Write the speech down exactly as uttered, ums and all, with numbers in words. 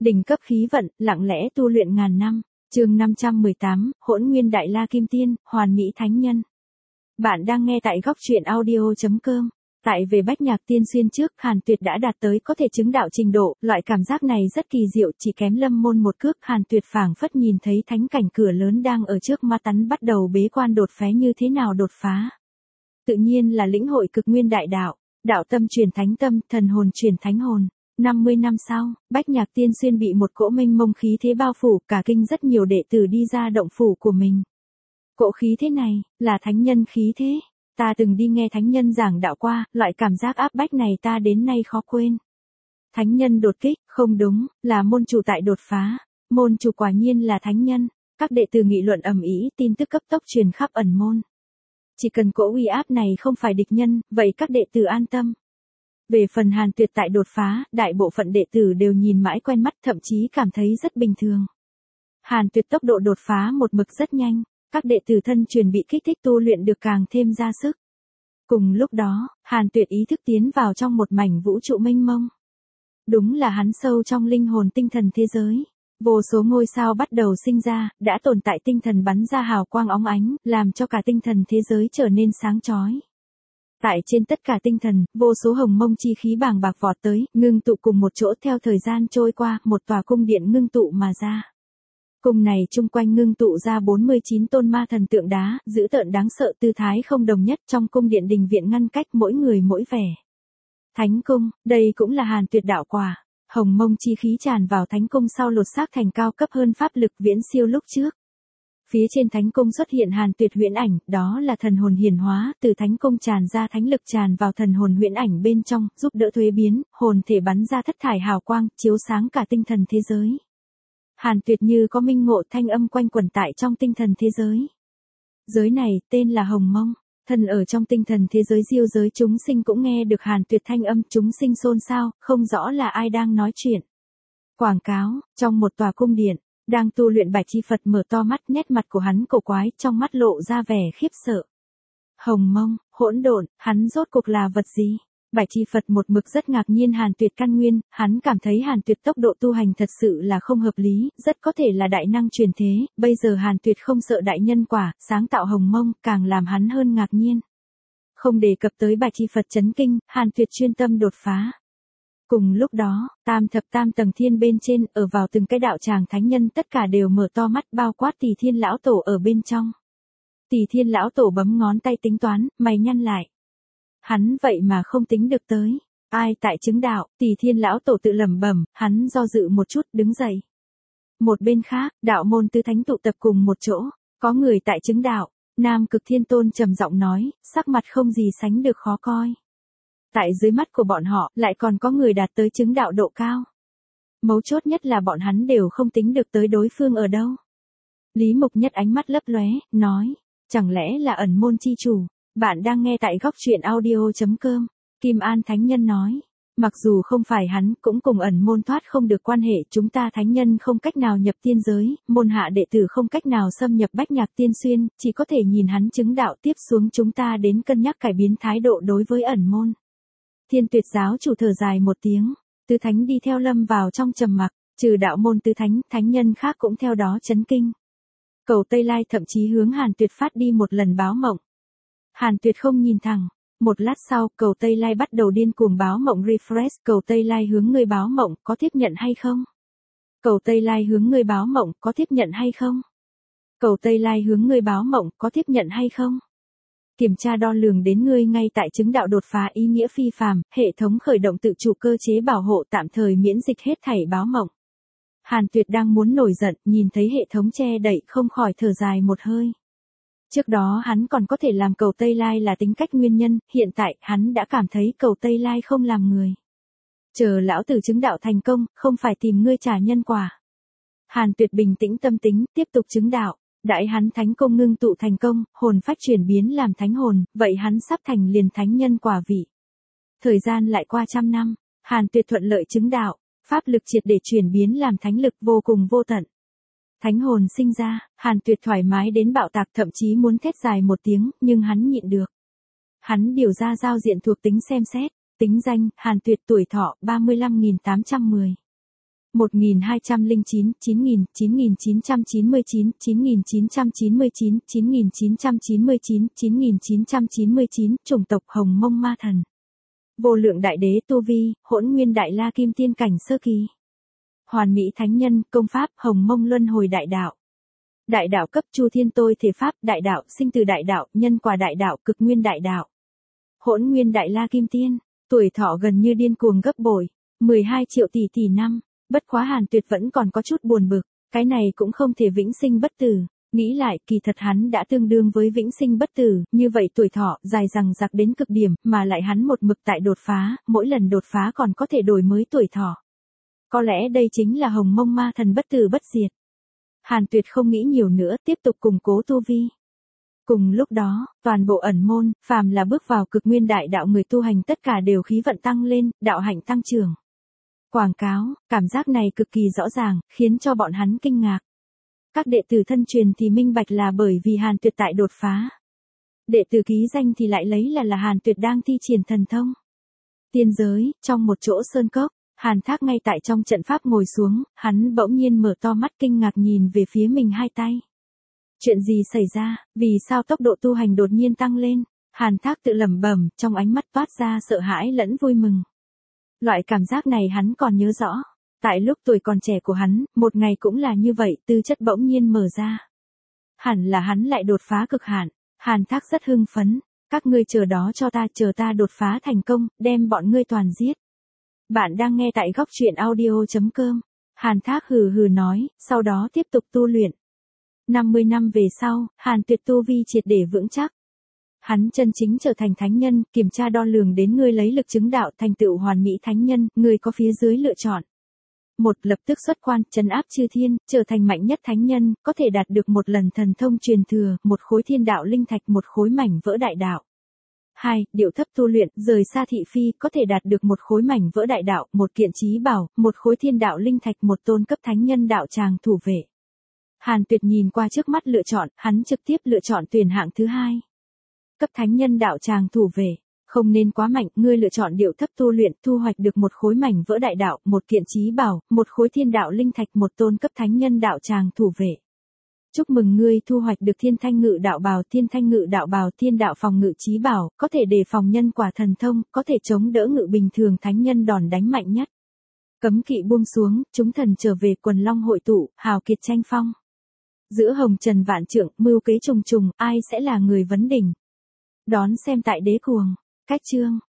Đỉnh cấp khí vận, lặng lẽ tu luyện ngàn năm. Chương năm trăm mười tám, Hỗn Nguyên Đại La Kim Tiên, Hoàn Mỹ Thánh Nhân. Bạn đang nghe tại góc truyện audio chấm com. Tại về Bách Nhạc Tiên Xuyên trước, Hàn Tuyệt đã đạt tới có thể chứng đạo trình độ, loại cảm giác này rất kỳ diệu, chỉ kém Lâm Môn một cước. Hàn Tuyệt phảng phất nhìn thấy thánh cảnh cửa lớn đang ở trước mắt hắn, bắt đầu bế quan đột phá. Như thế nào đột phá? Tự nhiên là lĩnh hội cực nguyên đại đạo, đạo tâm truyền thánh tâm, thần hồn truyền thánh hồn. năm mươi năm sau, Bách Nhạc Tiên Xuyên bị một cỗ mênh mông khí thế bao phủ, cả kinh rất nhiều đệ tử đi ra động phủ của mình. Cỗ khí thế này, là thánh nhân khí thế. Ta từng đi nghe thánh nhân giảng đạo qua, loại cảm giác áp bách này ta đến nay khó quên. Thánh nhân đột kích, không đúng, là môn chủ tại đột phá. Môn chủ quả nhiên là thánh nhân. Các đệ tử nghị luận ầm ĩ, tin tức cấp tốc truyền khắp ẩn môn. Chỉ cần cỗ uy áp này không phải địch nhân, vậy các đệ tử an tâm. Về phần Hàn Tuyệt tại đột phá, đại bộ phận đệ tử đều nhìn mãi quen mắt, thậm chí cảm thấy rất bình thường. Hàn Tuyệt tốc độ đột phá một mực rất nhanh, các đệ tử thân truyền bị kích thích tu luyện được càng thêm ra sức. Cùng lúc đó, Hàn Tuyệt ý thức tiến vào trong một mảnh vũ trụ mênh mông. Đúng là hắn sâu trong linh hồn tinh thần thế giới. Vô số ngôi sao bắt đầu sinh ra, đã tồn tại tinh thần bắn ra hào quang óng ánh, làm cho cả tinh thần thế giới trở nên sáng chói. Tại trên tất cả tinh thần, vô số hồng mông chi khí bàng bạc vọt tới, ngưng tụ cùng một chỗ. Theo thời gian trôi qua, một tòa cung điện ngưng tụ mà ra. Cung này chung quanh ngưng tụ ra bốn mươi chín tôn ma thần tượng đá, dữ tợn đáng sợ, tư thái không đồng nhất. Trong cung điện đình viện ngăn cách, mỗi người mỗi vẻ. Thánh cung, đây cũng là Hàn Tuyệt đạo quả. Hồng mông chi khí tràn vào thánh cung sau lột xác thành cao cấp hơn pháp lực viễn siêu lúc trước. Phía trên thánh cung xuất hiện Hàn Tuyệt huyễn ảnh, đó là thần hồn hiển hóa, từ thánh cung tràn ra thánh lực tràn vào thần hồn huyễn ảnh bên trong, giúp đỡ thuế biến, hồn thể bắn ra thất thải hào quang, chiếu sáng cả tinh thần thế giới. Hàn Tuyệt như có minh ngộ, thanh âm quanh quẩn tại trong tinh thần thế giới. Giới này, tên là Hồng Mông. Thần ở trong tinh thần thế giới diêu giới chúng sinh cũng nghe được Hàn Tuyệt thanh âm, chúng sinh xôn xao, không rõ là ai đang nói chuyện. Quảng cáo, trong một tòa cung điện, đang tu luyện Bạch Chi Phật mở to mắt, nét mặt của hắn cổ quái, trong mắt lộ ra vẻ khiếp sợ. Hồng Mông, hỗn độn, hắn rốt cuộc là vật gì? Bạch Chi Phật một mực rất ngạc nhiên Hàn Tuyệt căn nguyên, hắn cảm thấy Hàn Tuyệt tốc độ tu hành thật sự là không hợp lý, rất có thể là đại năng truyền thế, bây giờ Hàn Tuyệt không sợ đại nhân quả, sáng tạo Hồng Mông, càng làm hắn hơn ngạc nhiên. Không đề cập tới Bạch Chi Phật chấn kinh, Hàn Tuyệt chuyên tâm đột phá. Cùng lúc đó, tam thập tam tầng thiên bên trên, ở vào từng cái đạo tràng thánh nhân tất cả đều mở to mắt, bao quát Tỳ Thiên lão tổ ở bên trong. Tỳ Thiên lão tổ bấm ngón tay tính toán, mày nhăn lại. Hắn vậy mà không tính được tới. Ai tại chứng đạo? Tỳ Thiên lão tổ tự lẩm bẩm, hắn do dự một chút, đứng dậy. Một bên khác, đạo môn tứ thánh tụ tập cùng một chỗ, có người tại chứng đạo. Nam Cực Thiên Tôn trầm giọng nói, sắc mặt không gì sánh được khó coi. Tại dưới mắt của bọn họ, lại còn có người đạt tới chứng đạo độ cao. Mấu chốt nhất là bọn hắn đều không tính được tới đối phương ở đâu. Lý Mục Nhất ánh mắt lấp lóe, nói, chẳng lẽ là ẩn môn chi chủ? Bạn đang nghe tại góc truyện audio chấm com. Kim An Thánh Nhân nói, mặc dù không phải hắn, cũng cùng ẩn môn thoát không được quan hệ, chúng ta thánh nhân không cách nào nhập tiên giới, môn hạ đệ tử không cách nào xâm nhập Bách Nhạc Tiên Xuyên, chỉ có thể nhìn hắn chứng đạo, tiếp xuống chúng ta đến cân nhắc cải biến thái độ đối với ẩn môn. Thiên Tuyệt giáo chủ thở dài một tiếng, tứ thánh đi theo lâm vào trong trầm mặc, trừ đạo môn tứ thánh, thánh nhân khác cũng theo đó chấn kinh. Cầu Tây Lai thậm chí hướng Hàn Tuyệt phát đi một lần báo mộng. Hàn Tuyệt không nhìn thẳng. Một lát sau, Cầu Tây Lai bắt đầu điên cuồng báo mộng refresh. Cầu Tây Lai hướng người báo mộng, có tiếp nhận hay không? Cầu Tây Lai hướng người báo mộng, có tiếp nhận hay không? Cầu Tây Lai hướng người báo mộng, có tiếp nhận hay không? Kiểm tra đo lường đến ngươi ngay tại chứng đạo đột phá, ý nghĩa phi phàm, hệ thống khởi động tự chủ cơ chế bảo hộ tạm thời miễn dịch hết thảy báo mộng. Hàn Tuyệt đang muốn nổi giận, nhìn thấy hệ thống che đậy, không khỏi thở dài một hơi. Trước đó hắn còn có thể làm Cầu Tây Lai là tính cách nguyên nhân, hiện tại hắn đã cảm thấy Cầu Tây Lai không làm người. Chờ lão tử chứng đạo thành công, không phải tìm ngươi trả nhân quả. Hàn Tuyệt bình tĩnh tâm tính, tiếp tục chứng đạo. Đãi hắn thánh công ngưng tụ thành công, hồn phách chuyển biến làm thánh hồn, vậy hắn sắp thành liền thánh nhân quả vị. Thời gian lại qua trăm năm, Hàn Tuyệt thuận lợi chứng đạo, pháp lực triệt để chuyển biến làm thánh lực vô cùng vô tận. Thánh hồn sinh ra, Hàn Tuyệt thoải mái đến bạo tạc, thậm chí muốn thét dài một tiếng, nhưng hắn nhịn được. Hắn điều ra giao diện thuộc tính xem xét, tính danh, Hàn Tuyệt tuổi thọ ba mươi lăm nghìn tám trăm mười. một nghìn hai trăm lẻ chín, chín nghìn, chín nghìn chín trăm chín mươi chín, chín nghìn chín trăm chín mươi chín, chín nghìn chín trăm chín mươi chín, chín nghìn chín trăm chín mươi chín, chủng tộc Hồng Mông Ma Thần. Vô lượng đại đế tu vi, Hỗn Nguyên Đại La Kim Tiên cảnh sơ kỳ. Hoàn Mỹ Thánh Nhân, công pháp, Hồng Mông Luân Hồi Đại Đạo. Đại đạo cấp Chu Thiên Tôi Thể Pháp, đại đạo, sinh từ đại đạo, nhân quả đại đạo, cực nguyên đại đạo. Hỗn Nguyên Đại La Kim Tiên, tuổi thọ gần như điên cuồng gấp bội, mười hai triệu tỷ tỷ năm, bất quá Hàn Tuyệt vẫn còn có chút buồn bực, cái này cũng không thể vĩnh sinh bất tử, nghĩ lại kỳ thật hắn đã tương đương với vĩnh sinh bất tử, như vậy tuổi thọ dài dằng dặc đến cực điểm, mà lại hắn một mực tại đột phá, mỗi lần đột phá còn có thể đổi mới tuổi thọ. Có lẽ đây chính là Hồng Mông Ma Thần bất tử bất diệt. Hàn Tuyệt không nghĩ nhiều nữa, tiếp tục củng cố tu vi. Cùng lúc đó, toàn bộ ẩn môn, phàm là bước vào cực nguyên đại đạo người tu hành tất cả đều khí vận tăng lên, đạo hạnh tăng trưởng. Quảng cáo, cảm giác này cực kỳ rõ ràng, khiến cho bọn hắn kinh ngạc. Các đệ tử thân truyền thì minh bạch là bởi vì Hàn Tuyệt tại đột phá. Đệ tử ký danh thì lại lấy là là Hàn Tuyệt đang thi triển thần thông. Tiên giới, trong một chỗ sơn cốc, Hàn Thác ngay tại trong trận pháp ngồi xuống, hắn bỗng nhiên mở to mắt kinh ngạc nhìn về phía mình hai tay. Chuyện gì xảy ra, vì sao tốc độ tu hành đột nhiên tăng lên? Hàn Thác tự lẩm bẩm, trong ánh mắt toát ra sợ hãi lẫn vui mừng. Loại cảm giác này hắn còn nhớ rõ. Tại lúc tuổi còn trẻ của hắn, một ngày cũng là như vậy, tư chất bỗng nhiên mở ra. Hẳn là hắn lại đột phá cực hạn. Hàn Thác rất hưng phấn. Các ngươi chờ đó cho ta, chờ ta đột phá thành công, đem bọn ngươi toàn giết. Bạn đang nghe tại góc truyện audio chấm com. Hàn Thác hừ hừ nói, sau đó tiếp tục tu luyện. năm mươi năm về sau, Hàn Tuyệt tu vi triệt để vững chắc. Hắn chân chính trở thành thánh nhân, kiểm tra đo lường đến ngươi lấy lực chứng đạo thành tựu hoàn mỹ thánh nhân, ngươi có phía dưới lựa chọn. Một, lập tức xuất quan, trấn áp chư thiên, trở thành mạnh nhất thánh nhân, có thể đạt được một lần thần thông truyền thừa, một khối thiên đạo linh thạch, một khối mảnh vỡ đại đạo. Hai, điệu thấp tu luyện, rời xa thị phi, có thể đạt được một khối mảnh vỡ đại đạo, một kiện chí bảo, một khối thiên đạo linh thạch, một tôn cấp thánh nhân đạo tràng thủ vệ. Hàn Tuyệt nhìn qua trước mắt lựa chọn, hắn trực tiếp lựa chọn tuyển hạng thứ hai. Cấp thánh nhân đạo tràng thủ vệ, không nên quá mạnh, ngươi lựa chọn điệu thấp tu luyện, thu hoạch được một khối mảnh vỡ đại đạo, một kiện chí bảo, một khối thiên đạo linh thạch, một tôn cấp thánh nhân đạo tràng thủ vệ. Chúc mừng ngươi thu hoạch được thiên thanh ngự đạo bào, thiên thanh ngự đạo bào, thiên đạo phòng ngự chí bảo, có thể đề phòng nhân quả thần thông, có thể chống đỡ ngự bình thường thánh nhân đòn đánh mạnh nhất. Cấm kỵ buông xuống, chúng thần trở về, quần long hội tụ, hào kiệt tranh phong. Giữa hồng trần vạn trượng, mưu kế trùng trùng, ai sẽ là người vấn đỉnh? Đón xem tại Đế Cuồng. Cách chương.